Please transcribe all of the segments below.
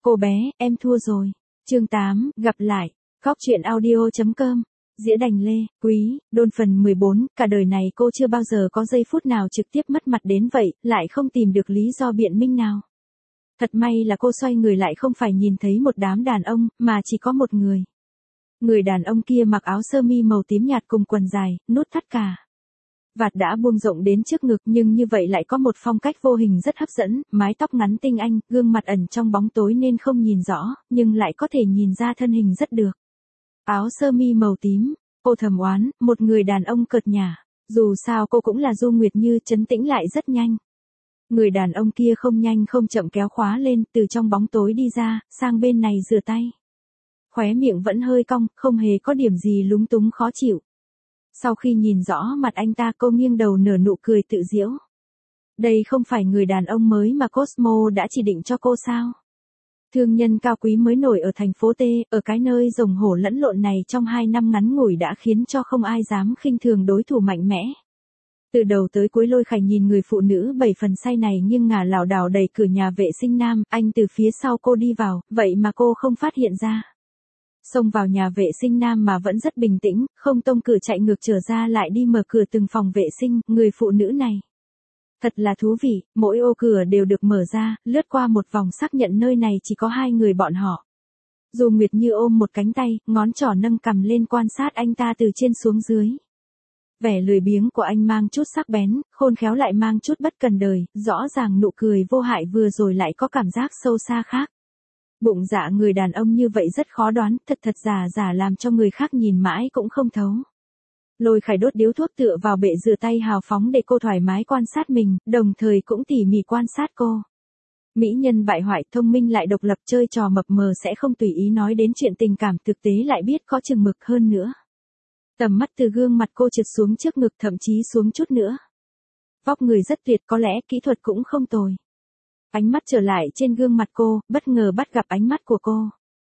Cô bé, em thua rồi. Chương 8, gặp lại. Góc truyện audio.com. Dĩa Đành Lê, Quý, Đôn phần 14, cả đời này cô chưa bao giờ có giây phút nào trực tiếp mất mặt đến vậy, lại không tìm được lý do biện minh nào. Thật may là cô xoay người lại không phải nhìn thấy một đám đàn ông, mà chỉ có một người. Người đàn ông kia mặc áo sơ mi màu tím nhạt cùng quần dài, nút thắt cà vạt đã buông rộng đến trước ngực, nhưng như vậy lại có một phong cách vô hình rất hấp dẫn, mái tóc ngắn tinh anh, gương mặt ẩn trong bóng tối nên không nhìn rõ, nhưng lại có thể nhìn ra thân hình rất được. Áo sơ mi màu tím, cô thầm oán, một người đàn ông cợt nhả, dù sao cô cũng là Du Nguyệt Như, trấn tĩnh lại rất nhanh. Người đàn ông kia không nhanh không chậm kéo khóa lên, từ trong bóng tối đi ra, sang bên này rửa tay. Khóe miệng vẫn hơi cong, không hề có điểm gì lúng túng khó chịu. Sau khi nhìn rõ mặt anh ta, cô nghiêng đầu nở nụ cười tự giễu. Đây không phải người đàn ông mới mà Cosmo đã chỉ định cho cô sao? Thương nhân cao quý mới nổi ở thành phố T, ở cái nơi rồng hổ lẫn lộn này trong 2 năm ngắn ngủi đã khiến cho không ai dám khinh thường đối thủ mạnh mẽ. Từ đầu tới cuối Lôi Khải nhìn người phụ nữ 7 phần say này nghiêng ngả lảo đảo đẩy cửa nhà vệ sinh nam, anh từ phía sau cô đi vào, vậy mà cô không phát hiện ra. Xông vào nhà vệ sinh nam mà vẫn rất bình tĩnh, không tông cửa chạy ngược trở ra lại đi mở cửa từng phòng vệ sinh, người phụ nữ này. Thật là thú vị, mỗi ô cửa đều được mở ra, lướt qua một vòng xác nhận nơi này chỉ có 2 người bọn họ. Du Nguyệt Như ôm một cánh tay, ngón trỏ nâng cằm lên quan sát anh ta từ trên xuống dưới. Vẻ lười biếng của anh mang chút sắc bén, khôn khéo lại mang chút bất cần đời, rõ ràng nụ cười vô hại vừa rồi lại có cảm giác sâu xa khác. Bụng dạ người đàn ông như vậy rất khó đoán, thật giả làm cho người khác nhìn mãi cũng không thấu. Lôi Khải đốt điếu thuốc tựa vào bệ rửa tay hào phóng để cô thoải mái quan sát mình, đồng thời cũng tỉ mỉ quan sát cô. Mỹ nhân bại hoại, thông minh lại độc lập, chơi trò mập mờ sẽ không tùy ý nói đến chuyện tình cảm, thực tế lại biết có chừng mực hơn nữa. Tầm mắt từ gương mặt cô trượt xuống trước ngực, thậm chí xuống chút nữa. Vóc người rất tuyệt, có lẽ kỹ thuật cũng không tồi. Ánh mắt trở lại trên gương mặt cô, bất ngờ bắt gặp ánh mắt của cô.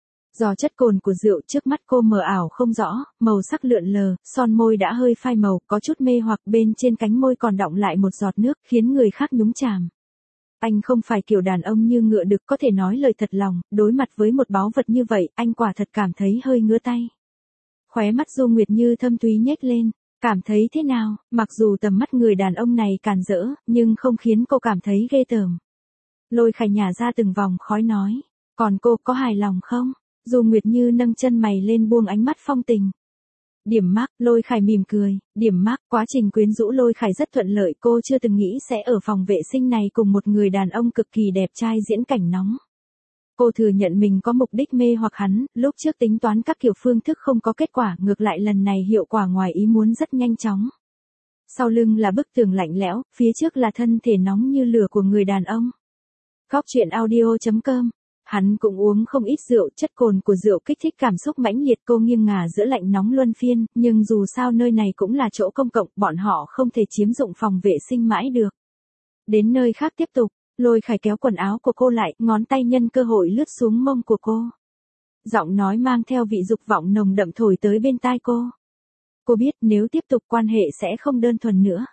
Do chất cồn của rượu trước mắt cô mờ ảo không rõ, màu sắc lượn lờ, son môi đã hơi phai màu, có chút mê hoặc, bên trên cánh môi còn đọng lại một giọt nước, khiến người khác nhúng chàm. Anh không phải kiểu đàn ông như ngựa đực có thể nói lời thật lòng, đối mặt với một báu vật như vậy, anh quả thật cảm thấy hơi ngứa tay. Khóe mắt Du Nguyệt Như thâm thúy nhếch lên, cảm thấy thế nào, mặc dù tầm mắt người đàn ông này càn rỡ, nhưng không khiến cô cảm thấy ghê tởm. Lôi Khải nhả ra từng vòng khói nói, còn cô có hài lòng không? Du Nguyệt Như nâng chân mày lên buông ánh mắt phong tình. Điểm mác, Lôi Khải mỉm cười, điểm mác, quá trình quyến rũ Lôi Khải rất thuận lợi, cô chưa từng nghĩ sẽ ở phòng vệ sinh này cùng một người đàn ông cực kỳ đẹp trai diễn cảnh nóng. Cô thừa nhận mình có mục đích mê hoặc hắn, lúc trước tính toán các kiểu phương thức không có kết quả, ngược lại lần này hiệu quả ngoài ý muốn rất nhanh chóng. Sau lưng là bức tường lạnh lẽo, phía trước là thân thể nóng như lửa của người đàn ông. Góc truyện audio.com. Hắn cũng uống không ít rượu, chất cồn của rượu kích thích cảm xúc mãnh liệt, cô nghiêng ngả giữa lạnh nóng luân phiên, nhưng dù sao nơi này cũng là chỗ công cộng, bọn họ không thể chiếm dụng phòng vệ sinh mãi được. Đến nơi khác tiếp tục, Lôi Khải kéo quần áo của cô lại, ngón tay nhân cơ hội lướt xuống mông của cô. Giọng nói mang theo vị dục vọng nồng đậm thổi tới bên tai cô. Cô biết nếu tiếp tục quan hệ sẽ không đơn thuần nữa.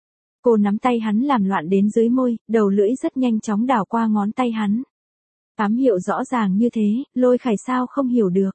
Cô nắm tay hắn làm loạn đến dưới môi, đầu lưỡi rất nhanh chóng đảo qua ngón tay hắn. Ám hiệu rõ ràng như thế, Lôi Khải sao không hiểu được.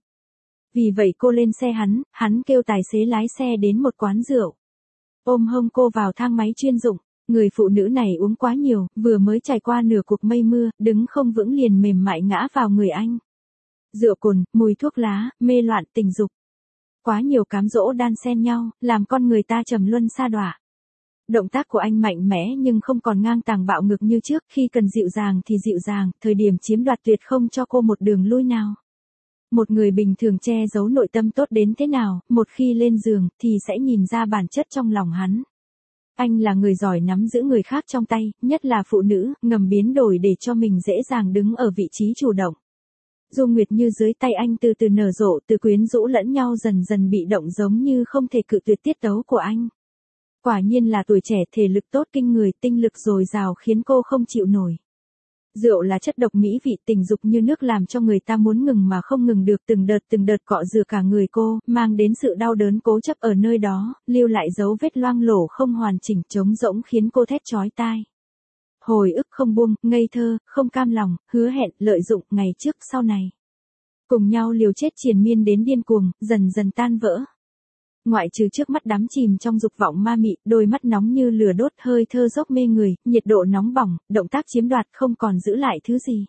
Vì vậy cô lên xe hắn kêu tài xế lái xe đến một quán rượu. Ôm hông cô vào thang máy chuyên dụng, người phụ nữ này uống quá nhiều, vừa mới trải qua nửa cuộc mây mưa, đứng không vững liền mềm mại ngã vào người anh. Rượu cồn, mùi thuốc lá, mê loạn tình dục. Quá nhiều cám dỗ đan xen nhau, làm con người ta trầm luân sa đọa. Động tác của anh mạnh mẽ nhưng không còn ngang tàng bạo ngược như trước, khi cần dịu dàng thì dịu dàng, thời điểm chiếm đoạt tuyệt không cho cô một đường lui nào. Một người bình thường che giấu nội tâm tốt đến thế nào, một khi lên giường thì sẽ nhìn ra bản chất trong lòng hắn. Anh là người giỏi nắm giữ người khác trong tay, nhất là phụ nữ, ngầm biến đổi để cho mình dễ dàng đứng ở vị trí chủ động. Du Nguyệt Như dưới tay anh từ từ nở rộ, từ quyến rũ lẫn nhau dần dần bị động, giống như không thể cự tuyệt tiết tấu của anh. Quả nhiên là tuổi trẻ, thể lực tốt kinh người, tinh lực dồi dào khiến cô không chịu nổi. Rượu là chất độc mỹ vị, tình dục như nước làm cho người ta muốn ngừng mà không ngừng được, từng đợt cọ rửa cả người cô, mang đến sự đau đớn cố chấp ở nơi đó, lưu lại dấu vết loang lổ không hoàn chỉnh, trống rỗng khiến cô thét chói tai. hồi ức không buông, ngây thơ, không cam lòng, hứa hẹn, lợi dụng, ngày trước, sau này. Cùng nhau liều chết triền miên đến điên cuồng, dần dần tan vỡ. Ngoại trừ trước mắt đắm chìm trong dục vọng ma mị, đôi mắt nóng như lửa đốt, hơi thơ dốc mê người, nhiệt độ nóng bỏng, động tác chiếm đoạt không còn giữ lại thứ gì.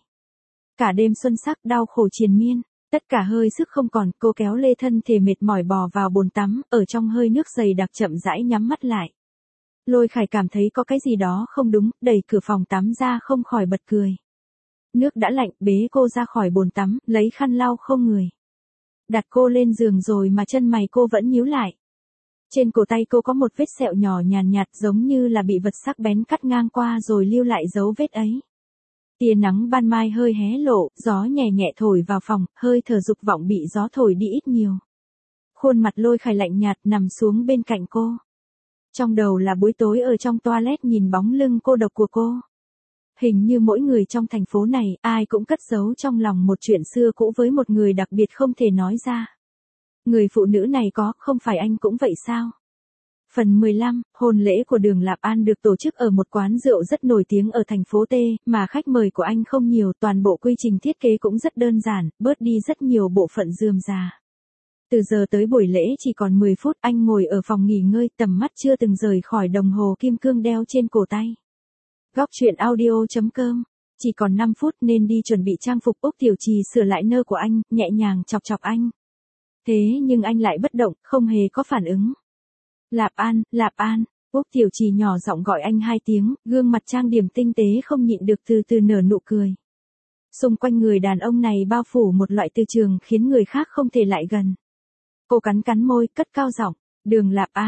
Cả đêm xuân sắc đau khổ triền miên, tất cả hơi sức không còn, cô kéo lê thân thể mệt mỏi bò vào bồn tắm, ở trong hơi nước dày đặc chậm rãi nhắm mắt lại. Lôi Khải cảm thấy có cái gì đó không đúng, đẩy cửa phòng tắm ra không khỏi bật cười. Nước đã lạnh, bế cô ra khỏi bồn tắm, lấy khăn lau không người. Đặt cô lên giường rồi mà chân mày cô vẫn nhíu lại. Trên cổ tay cô có một vết sẹo nhỏ nhàn nhạt giống như là bị vật sắc bén cắt ngang qua rồi lưu lại dấu vết ấy. Tia nắng ban mai hơi hé lộ, gió nhẹ nhẹ thổi vào phòng, hơi thở dục vọng bị gió thổi đi ít nhiều. Khuôn mặt Lôi Khải lạnh nhạt nằm xuống bên cạnh cô. Trong đầu là buổi tối ở trong toilet nhìn bóng lưng cô độc của cô. Hình như mỗi người trong thành phố này, ai cũng cất giấu trong lòng một chuyện xưa cũ với một người đặc biệt không thể nói ra. Người phụ nữ này có, không phải anh cũng vậy sao? Phần 15, hôn lễ của Đường Lạp An được tổ chức ở một quán rượu rất nổi tiếng ở thành phố T, mà khách mời của anh không nhiều, toàn bộ quy trình thiết kế cũng rất đơn giản, bớt đi rất nhiều bộ phận rườm rà. Từ giờ tới buổi lễ chỉ còn 10 phút, anh ngồi ở phòng nghỉ ngơi, tầm mắt chưa từng rời khỏi đồng hồ kim cương đeo trên cổ tay. Góc truyện audio.com. Chỉ còn 5 phút nên đi chuẩn bị trang phục. Úc Tiểu Trì sửa lại nơ của anh, nhẹ nhàng chọc chọc anh. Thế nhưng anh lại bất động, không hề có phản ứng. Lạp An, Úc Tiểu Trì nhỏ giọng gọi anh 2 tiếng, gương mặt trang điểm tinh tế không nhịn được từ từ nở nụ cười. Xung quanh người đàn ông này bao phủ một loại từ trường khiến người khác không thể lại gần. Cô cắn môi, cất cao giọng. Đường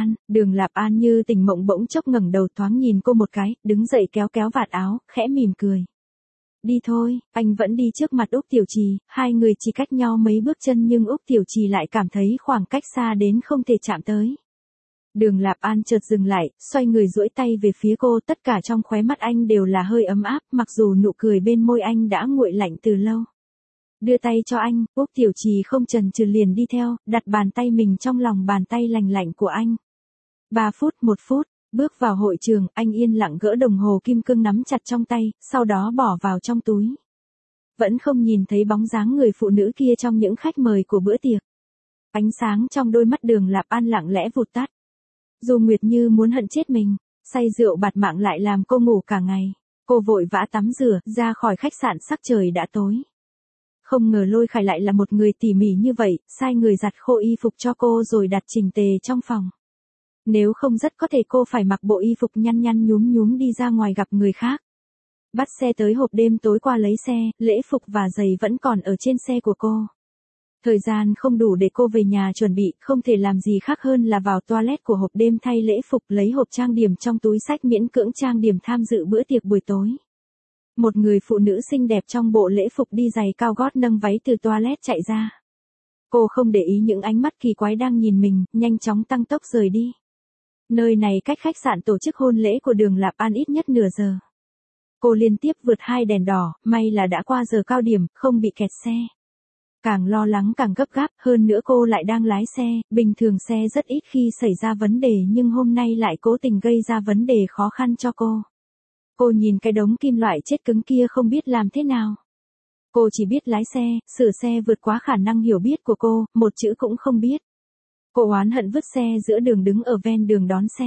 Lạp An như tỉnh mộng bỗng chốc ngẩng đầu thoáng nhìn cô một cái, đứng dậy kéo vạt áo, khẽ mỉm cười. Đi thôi, anh vẫn đi trước mặt Úc Tiểu Trì, hai người chỉ cách nhau mấy bước chân nhưng Úc Tiểu Trì lại cảm thấy khoảng cách xa đến không thể chạm tới. Đường Lạp An chợt dừng lại, xoay người duỗi tay về phía cô, tất cả trong khóe mắt anh đều là hơi ấm áp, mặc dù nụ cười bên môi anh đã nguội lạnh từ lâu. Đưa tay cho anh, Úc Tiểu Trì không chần chừ liền đi theo, đặt bàn tay mình trong lòng bàn tay lành lạnh của anh. 3 phút, 1 phút, bước vào hội trường, anh yên lặng gỡ đồng hồ kim cương nắm chặt trong tay, sau đó bỏ vào trong túi. Vẫn không nhìn thấy bóng dáng người phụ nữ kia trong những khách mời của bữa tiệc. Ánh sáng trong đôi mắt Đường Lạp An lặng lẽ vụt tắt. Du Nguyệt như muốn hận chết mình, say rượu bạt mạng lại làm cô ngủ cả ngày. Cô vội vã tắm rửa, ra khỏi khách sạn sắc trời đã tối. Không ngờ Lôi Khải lại là một người tỉ mỉ như vậy, sai người giặt khô y phục cho cô rồi đặt chỉnh tề trong phòng. Nếu không rất có thể cô phải mặc bộ y phục nhăn nhăn nhúm nhúm đi ra ngoài gặp người khác. Bắt xe tới hộp đêm tối qua lấy xe, lễ phục và giày vẫn còn ở trên xe của cô. Thời gian không đủ để cô về nhà chuẩn bị, không thể làm gì khác hơn là vào toilet của hộp đêm thay lễ phục, lấy hộp trang điểm trong túi xách miễn cưỡng trang điểm tham dự bữa tiệc buổi tối. Một người phụ nữ xinh đẹp trong bộ lễ phục đi giày cao gót nâng váy từ toilet chạy ra. Cô không để ý những ánh mắt kỳ quái đang nhìn mình, nhanh chóng tăng tốc rời đi. Nơi này cách khách sạn tổ chức hôn lễ của Đường Lạp An ít nhất nửa giờ. Cô liên tiếp vượt 2 đèn đỏ, may là đã qua giờ cao điểm, không bị kẹt xe. Càng lo lắng càng gấp gáp, hơn nữa cô lại đang lái xe, bình thường xe rất ít khi xảy ra vấn đề nhưng hôm nay lại cố tình gây ra vấn đề khó khăn cho cô. Cô nhìn cái đống kim loại chết cứng kia không biết làm thế nào. Cô chỉ biết lái xe, sửa xe vượt quá khả năng hiểu biết của cô, một chữ cũng không biết. Cô oán hận vứt xe giữa đường đứng ở ven đường đón xe.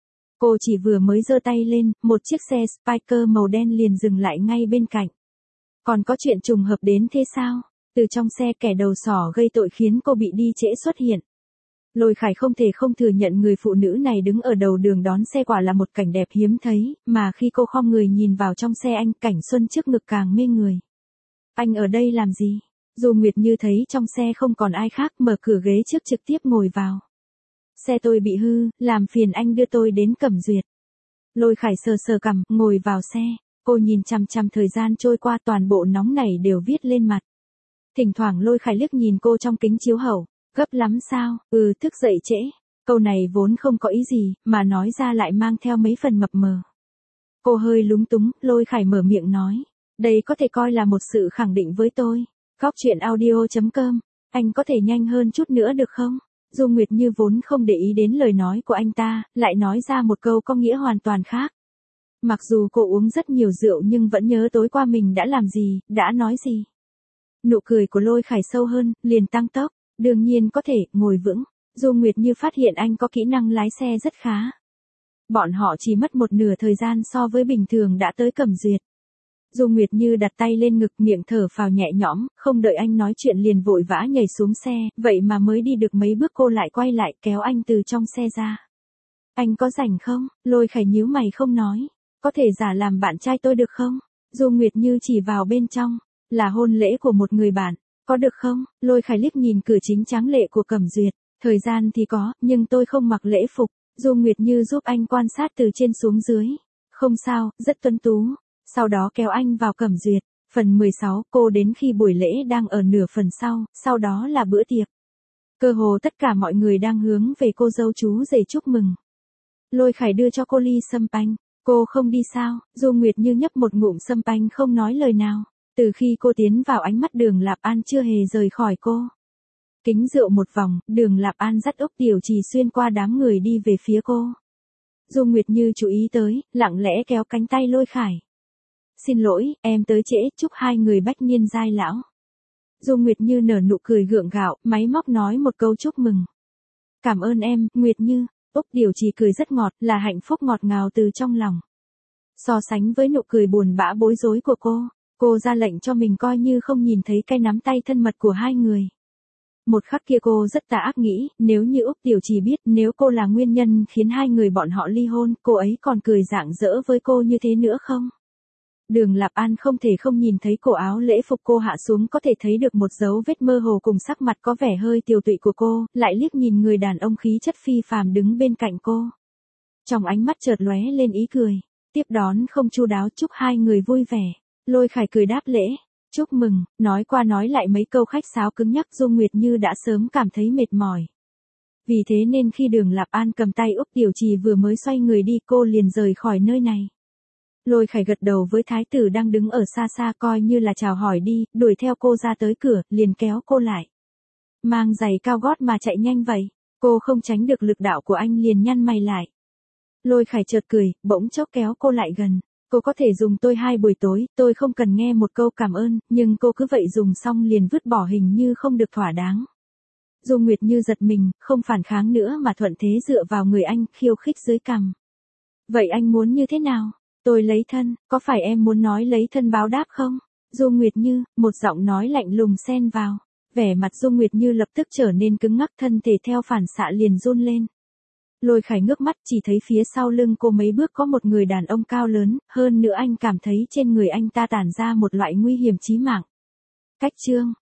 Cô chỉ vừa mới giơ tay lên, một chiếc xe Spiker màu đen liền dừng lại ngay bên cạnh. Còn có chuyện trùng hợp đến thế sao? Từ trong xe kẻ đầu sỏ gây tội khiến cô bị đi trễ xuất hiện. Lôi Khải không thể không thừa nhận người phụ nữ này đứng ở đầu đường đón xe quả là một cảnh đẹp hiếm thấy, mà khi cô khom người nhìn vào trong xe anh, cảnh xuân trước ngực càng mê người. Anh ở đây làm gì? Du Nguyệt như thấy trong xe không còn ai khác, mở cửa ghế trước trực tiếp ngồi vào. Xe tôi bị hư, làm phiền anh đưa tôi đến Cẩm Duyệt. Lôi Khải sờ cằm, ngồi vào xe. Cô nhìn chằm chằm thời gian trôi qua, toàn bộ nóng nảy đều viết lên mặt. Thỉnh thoảng Lôi Khải liếc nhìn cô trong kính chiếu hậu. Gấp lắm sao? Thức dậy trễ. Câu này vốn không có ý gì, mà nói ra lại mang theo mấy phần mập mờ. Cô hơi lúng túng, Lôi Khải mở miệng nói. Đây có thể coi là một sự khẳng định với tôi. Góc truyện audio.com. Anh có thể nhanh hơn chút nữa được không? Du Nguyệt như vốn không để ý đến lời nói của anh ta, lại nói ra một câu có nghĩa hoàn toàn khác. Mặc dù cô uống rất nhiều rượu nhưng vẫn nhớ tối qua mình đã làm gì, đã nói gì. Nụ cười của Lôi Khải sâu hơn, liền tăng tốc. Đương nhiên có thể, ngồi vững. Du Nguyệt Như phát hiện anh có kỹ năng lái xe rất khá. Bọn họ chỉ mất một nửa thời gian so với bình thường đã tới Cẩm Duyệt. Du Nguyệt Như đặt tay lên ngực, miệng thở phào nhẹ nhõm, không đợi anh nói chuyện liền vội vã nhảy xuống xe, vậy mà mới đi được mấy bước cô lại quay lại kéo anh từ trong xe ra. Anh có rảnh không? Lôi Khải nhíu mày không nói. Có thể giả làm bạn trai tôi được không? Du Nguyệt Như chỉ vào bên trong. Là hôn lễ của một người bạn. Có được không? Lôi Khải liếc nhìn cử chính tráng lệ của Cẩm Duyệt. Thời gian thì có, nhưng tôi không mặc lễ phục. Du Nguyệt Như giúp anh quan sát từ trên xuống dưới. Không sao, rất tuấn tú. Sau đó kéo anh vào Cẩm Duyệt. Phần 16, cô đến khi buổi lễ đang ở nửa phần sau đó là bữa tiệc. Cơ hồ tất cả mọi người đang hướng về cô dâu chú rể chúc mừng. Lôi Khải đưa cho cô ly sâm panh. Cô không đi sao? Du Nguyệt Như nhấp một ngụm sâm panh không nói lời nào. Từ khi cô tiến vào ánh mắt Đường Lạp An chưa hề rời khỏi cô. Kính rượu một vòng, Đường Lạp An dắt Úc Tiểu Trì xuyên qua đám người đi về phía cô. Du Nguyệt Như chú ý tới, lặng lẽ kéo cánh tay Lôi Khải. Xin lỗi, em tới trễ, chúc hai người bách niên giai lão. Du Nguyệt Như nở nụ cười gượng gạo, máy móc nói một câu chúc mừng. Cảm ơn em, Nguyệt Như. Úc Tiểu Trì cười rất ngọt, là hạnh phúc ngọt ngào từ trong lòng. So sánh với nụ cười buồn bã bối rối của cô ra lệnh cho mình coi như không nhìn thấy cái nắm tay thân mật của hai người. Một khắc kia cô rất tà ác nghĩ, nếu như Úc Tiểu Trì biết, nếu cô là nguyên nhân khiến hai người bọn họ ly hôn, cô ấy còn cười rạng rỡ với cô như thế nữa không? Đường Lạp An không thể không nhìn thấy cổ áo lễ phục cô hạ xuống, có thể thấy được một dấu vết mơ hồ cùng sắc mặt có vẻ hơi tiều tụy của cô, lại liếc nhìn người đàn ông khí chất phi phàm đứng bên cạnh cô. Trong ánh mắt chợt lóe lên ý cười, tiếp đón không chu đáo, chúc hai người vui vẻ. Lôi Khải cười đáp lễ, chúc mừng, nói qua nói lại mấy câu khách sáo cứng nhắc, Du Nguyệt Như đã sớm cảm thấy mệt mỏi. Vì thế nên khi Đường Lạp An cầm tay Úc Tiểu Trì vừa mới xoay người đi, cô liền rời khỏi nơi này. Lôi Khải gật đầu với thái tử đang đứng ở xa xa, coi như là chào hỏi đi, đuổi theo cô ra tới cửa, liền kéo cô lại. Mang giày cao gót mà chạy nhanh vậy? Cô không tránh được lực đạo của anh liền nhăn mày lại. Lôi Khải chợt cười, bỗng chốc kéo cô lại gần. Cô có thể dùng tôi 2 buổi tối, tôi không cần nghe một câu cảm ơn, nhưng cô cứ vậy dùng xong liền vứt bỏ hình như không được thỏa đáng. Du Nguyệt Như giật mình, không phản kháng nữa mà thuận thế dựa vào người anh, khiêu khích dưới cằm. Vậy anh muốn như thế nào? Tôi lấy thân, có phải em muốn nói lấy thân báo đáp không? Du Nguyệt Như, một giọng nói lạnh lùng xen vào. Vẻ mặt Du Nguyệt Như lập tức trở nên cứng ngắc, thân thể theo phản xạ liền run lên. Lôi Khải ngước mắt, chỉ thấy phía sau lưng cô mấy bước có một người đàn ông cao lớn, hơn nữa anh cảm thấy trên người anh ta tản ra một loại nguy hiểm chí mạng. Cách chương